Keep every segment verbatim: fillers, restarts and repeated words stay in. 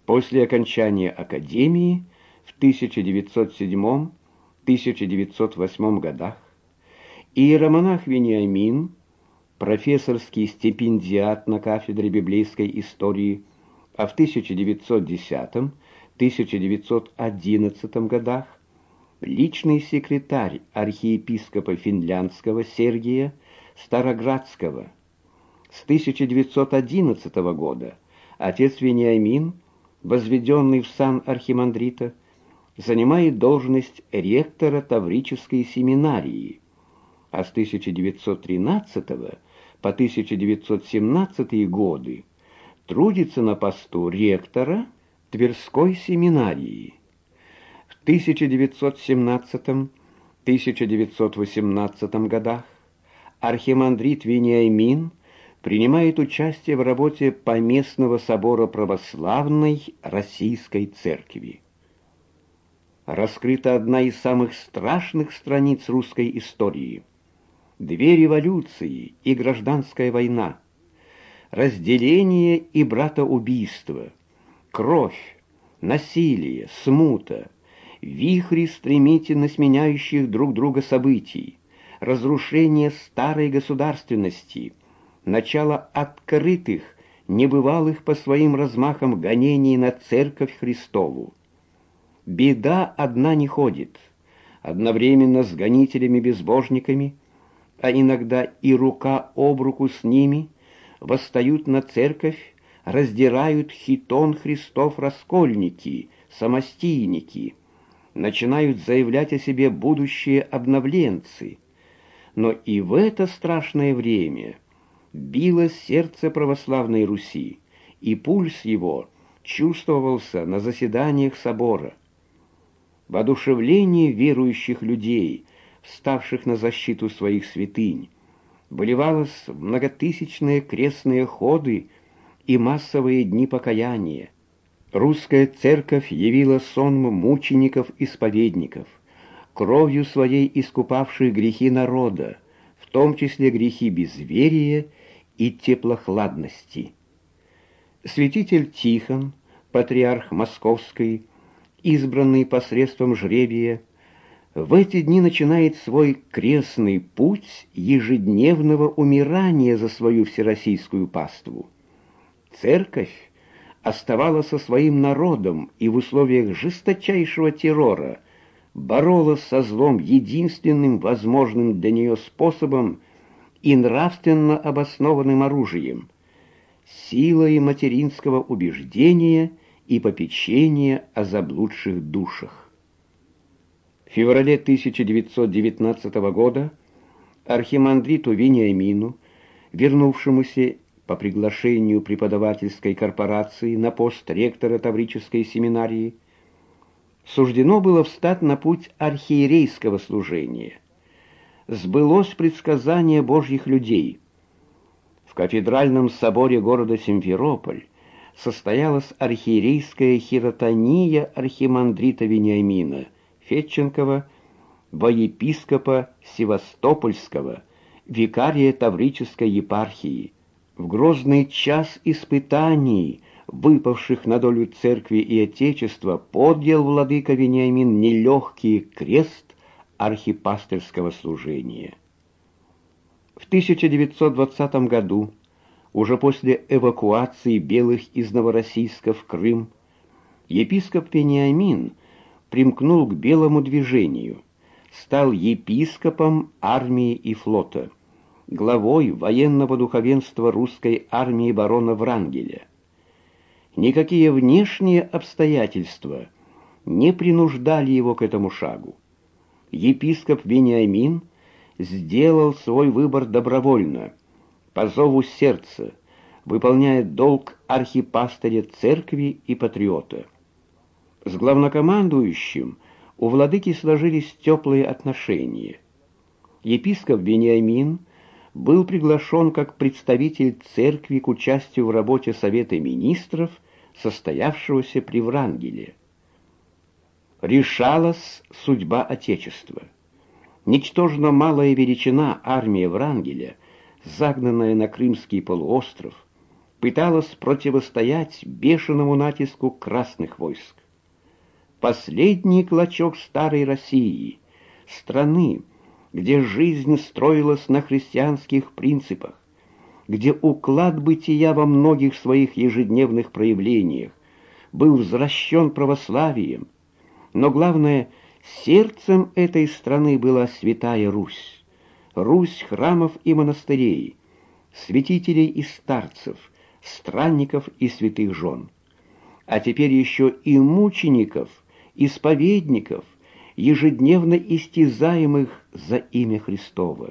После окончания академии в тысяча девятьсот седьмом — тысяча девятьсот восьмом годах иеромонах Вениамин, профессорский стипендиат на кафедре библейской истории, а в тысяча девятьсот десятом — тысяча девятьсот одиннадцатом годах личный секретарь архиепископа Финляндского Сергия Староградского. С тысяча девятьсот одиннадцатого года отец Вениамин, возведенный в сан архимандрита, занимает должность ректора Таврической семинарии, а с тысяча девятьсот тринадцатого по тысяча девятьсот семнадцатый годы трудится на посту ректора Тверской семинарии. В тысяча девятьсот семнадцатом — тысяча девятьсот восемнадцатом годах архимандрит Вениамин принимает участие в работе Поместного собора православной Российской Церкви. Раскрыта одна из самых страшных страниц русской истории. Две революции и гражданская война, разделение и братоубийство, кровь, насилие, смута, вихри стремительно сменяющих друг друга событий, разрушение старой государственности, начало открытых, небывалых по своим размахам гонений на Церковь Христову. Беда одна не ходит, одновременно с гонителями-безбожниками, а иногда и рука об руку с ними, восстают на Церковь, раздирают хитон Христов раскольники, самостийники, начинают заявлять о себе будущие обновленцы. Но и в это страшное время било сердце православной Руси, и пульс его чувствовался на заседаниях собора. Воодушевление верующих людей, вставших на защиту своих святынь, выливалось в многотысячные крестные ходы и массовые дни покаяния. Русская церковь явила сонм мучеников-исповедников, кровью своей искупавших грехи народа, в том числе грехи безверия и теплохладности. Святитель Тихон, патриарх Московский, избранный посредством жребия, в эти дни начинает свой крестный путь ежедневного умирания за свою всероссийскую паству. Церковь оставалась со своим народом и в условиях жесточайшего террора боролась со злом единственным возможным для нее способом и нравственно обоснованным оружием — силой материнского убеждения и попечения о заблудших душах. В феврале тысяча девятьсот девятнадцатого года архимандриту Вениамину, вернувшемуся по приглашению преподавательской корпорации на пост ректора Таврической семинарии, суждено было встать на путь архиерейского служения. Сбылось предсказание Божьих людей. В кафедральном соборе города Симферополь состоялась архиерейская хиротония архимандрита Вениамина Федченкова во епископа Севастопольского, викария Таврической епархии. В грозный час испытаний, выпавших на долю церкви и отечества, поднял владыка Вениамин нелегкий крест архипастырского служения. В тысяча девятьсот двадцатом году, уже после эвакуации белых из Новороссийска в Крым, епископ Вениамин примкнул к белому движению, стал епископом армии и флота, главой военного духовенства русской армии барона Врангеля. Никакие внешние обстоятельства не принуждали его к этому шагу. Епископ Вениамин сделал свой выбор добровольно, по зову сердца, выполняя долг архипастыря церкви и патриота. С главнокомандующим у владыки сложились теплые отношения. Епископ Вениамин был приглашен как представитель церкви к участию в работе Совета министров, состоявшегося при Врангеле. Решалась судьба Отечества. Ничтожно малая величина армии Врангеля, загнанная на Крымский полуостров, пыталась противостоять бешеному натиску красных войск. Последний клочок старой России, страны, где жизнь строилась на христианских принципах, где уклад бытия во многих своих ежедневных проявлениях был взращен православием, но главное, сердцем этой страны была Святая Русь, Русь храмов и монастырей, святителей и старцев, странников и святых жен, а теперь еще и мучеников, исповедников, ежедневно истязаемых за имя Христово.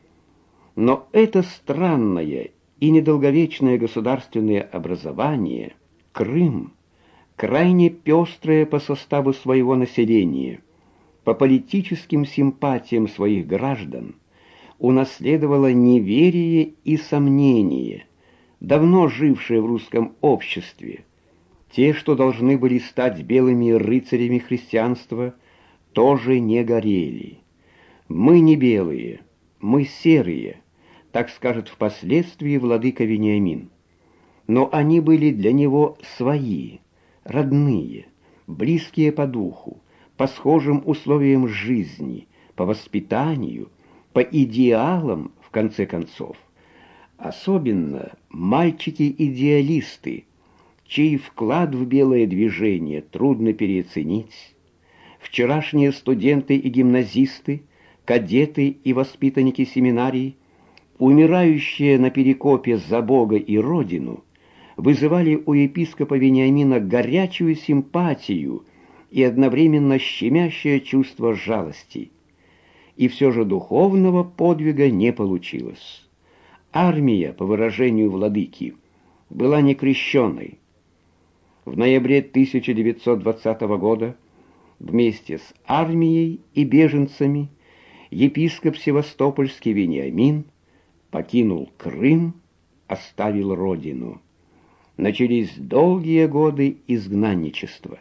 Но это странное и недолговечное государственное образование, Крым, крайне пестрое по составу своего населения, по политическим симпатиям своих граждан, унаследовало неверие и сомнение, давно жившее в русском обществе. Те, что должны были стать белыми рыцарями христианства, тоже не горели. Мы не белые, мы серые, так скажет впоследствии владыка Вениамин. Но они были для него свои, родные, близкие по духу, по схожим условиям жизни, по воспитанию, по идеалам, в конце концов. Особенно мальчики-идеалисты, чей вклад в белое движение трудно переоценить. Вчерашние студенты и гимназисты, кадеты и воспитанники семинарий, умирающие на перекопе за Бога и Родину, вызывали у епископа Вениамина горячую симпатию и одновременно щемящее чувство жалости. И все же духовного подвига не получилось. Армия, по выражению владыки, была некрещенной. В ноябре тысяча девятьсот двадцатого года вместе с армией и беженцами епископ Севастопольский Вениамин покинул Крым, оставил родину. Начались долгие годы изгнанничества.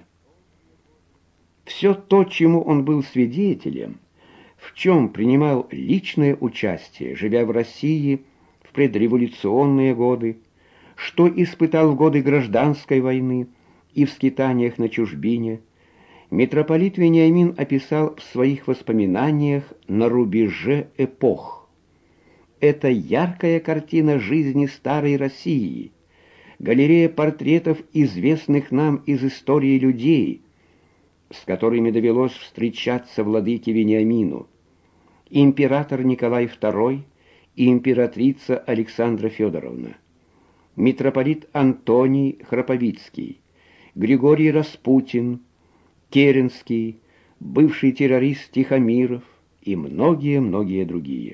Все то, чему он был свидетелем, в чем принимал личное участие, живя в России в предреволюционные годы, что испытал в годы гражданской войны и в скитаниях на чужбине, митрополит Вениамин описал в своих воспоминаниях на рубеже эпох. Это яркая картина жизни старой России, галерея портретов известных нам из истории людей, с которыми довелось встречаться владыке Вениамину: император Николай второй и императрица Александра Федоровна, митрополит Антоний Храповицкий, Григорий Распутин, Керенский, бывший террорист Тихомиров и многие-многие другие.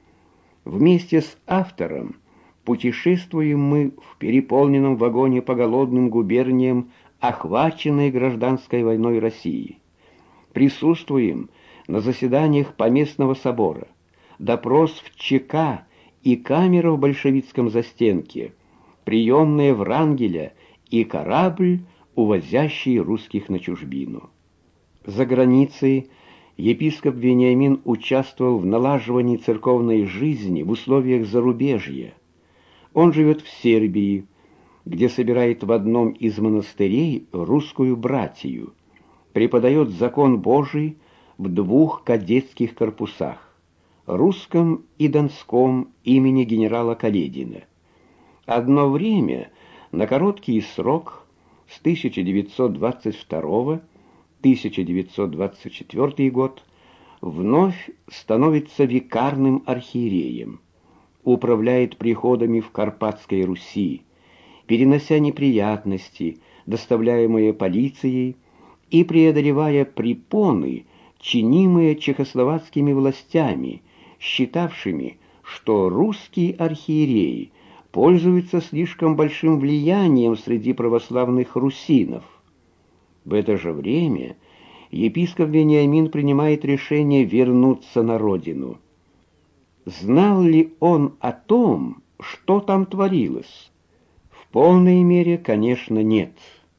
Вместе с автором путешествуем мы в переполненном вагоне по голодным губерниям, охваченной гражданской войной России. Присутствуем на заседаниях Поместного собора, допрос в ЧК и камера в большевистском застенке, приемная Врангеля и корабль, увозящий русских на чужбину. За границей епископ Вениамин участвовал в налаживании церковной жизни в условиях зарубежья. Он живет в Сербии, где собирает в одном из монастырей русскую братию, преподает закон Божий в двух кадетских корпусах, русском и донском имени генерала Каледина. Одно время, на короткий срок, с тысяча девятьсот двадцать второго по тысяча девятьсот двадцать четвёртый год, вновь становится викарным архиереем, управляет приходами в Карпатской Руси, перенося неприятности, доставляемые полицией, и преодолевая препоны, чинимые чехословацкими властями, считавшими, что русский архиерей пользуется слишком большим влиянием среди православных русинов. В это же время епископ Вениамин принимает решение вернуться на родину. Знал ли он о том, что там творилось? В полной мере, конечно, нет.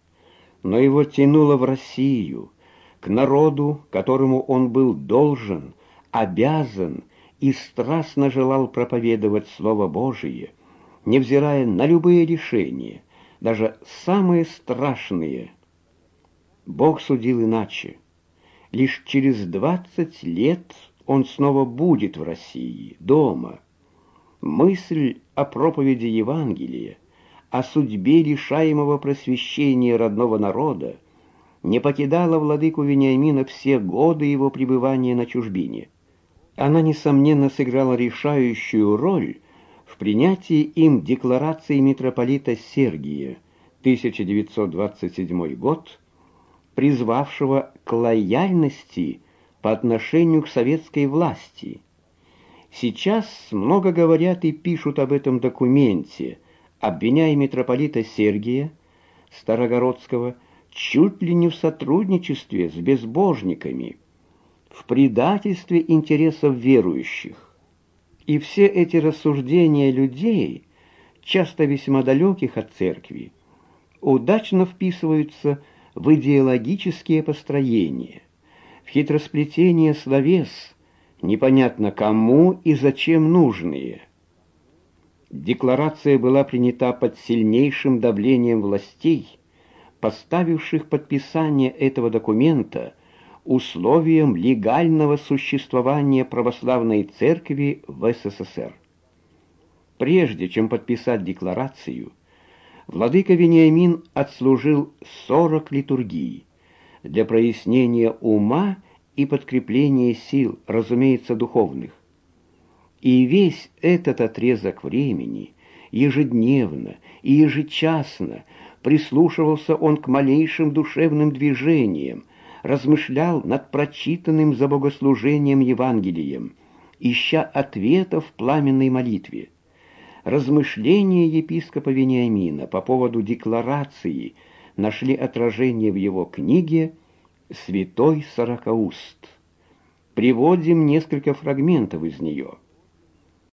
Но его тянуло в Россию, к народу, которому он был должен, обязан и страстно желал проповедовать Слово Божие, невзирая на любые решения, даже самые страшные. Бог судил иначе. Лишь через двадцать лет он снова будет в России, дома. Мысль о проповеди Евангелия, о судьбе лишаемого просвещения родного народа не покидала владыку Вениамина все годы его пребывания на чужбине. Она, несомненно, сыграла решающую роль в принятии им декларации митрополита Сергия, тысяча девятьсот двадцать седьмой год, призвавшего к лояльности по отношению к советской власти. Сейчас много говорят и пишут об этом документе, обвиняя митрополита Сергия Старогородского чуть ли не в сотрудничестве с безбожниками, в предательстве интересов верующих. И все эти рассуждения людей, часто весьма далеких от церкви, удачно вписываются в идеологические построения, в хитросплетение словес, непонятно кому и зачем нужные. Декларация была принята под сильнейшим давлением властей, поставивших подписание этого документа условием легального существования православной церкви в СССР. Прежде чем подписать декларацию, владыка Вениамин отслужил сорок литургий для прояснения ума и подкрепления сил, разумеется, духовных. И весь этот отрезок времени, ежедневно и ежечасно, прислушивался он к малейшим душевным движениям, размышлял над прочитанным за богослужением Евангелием, ища ответов в пламенной молитве. Размышления епископа Вениамина по поводу декларации нашли отражение в его книге «Святой Сорокауст». Приводим несколько фрагментов из нее.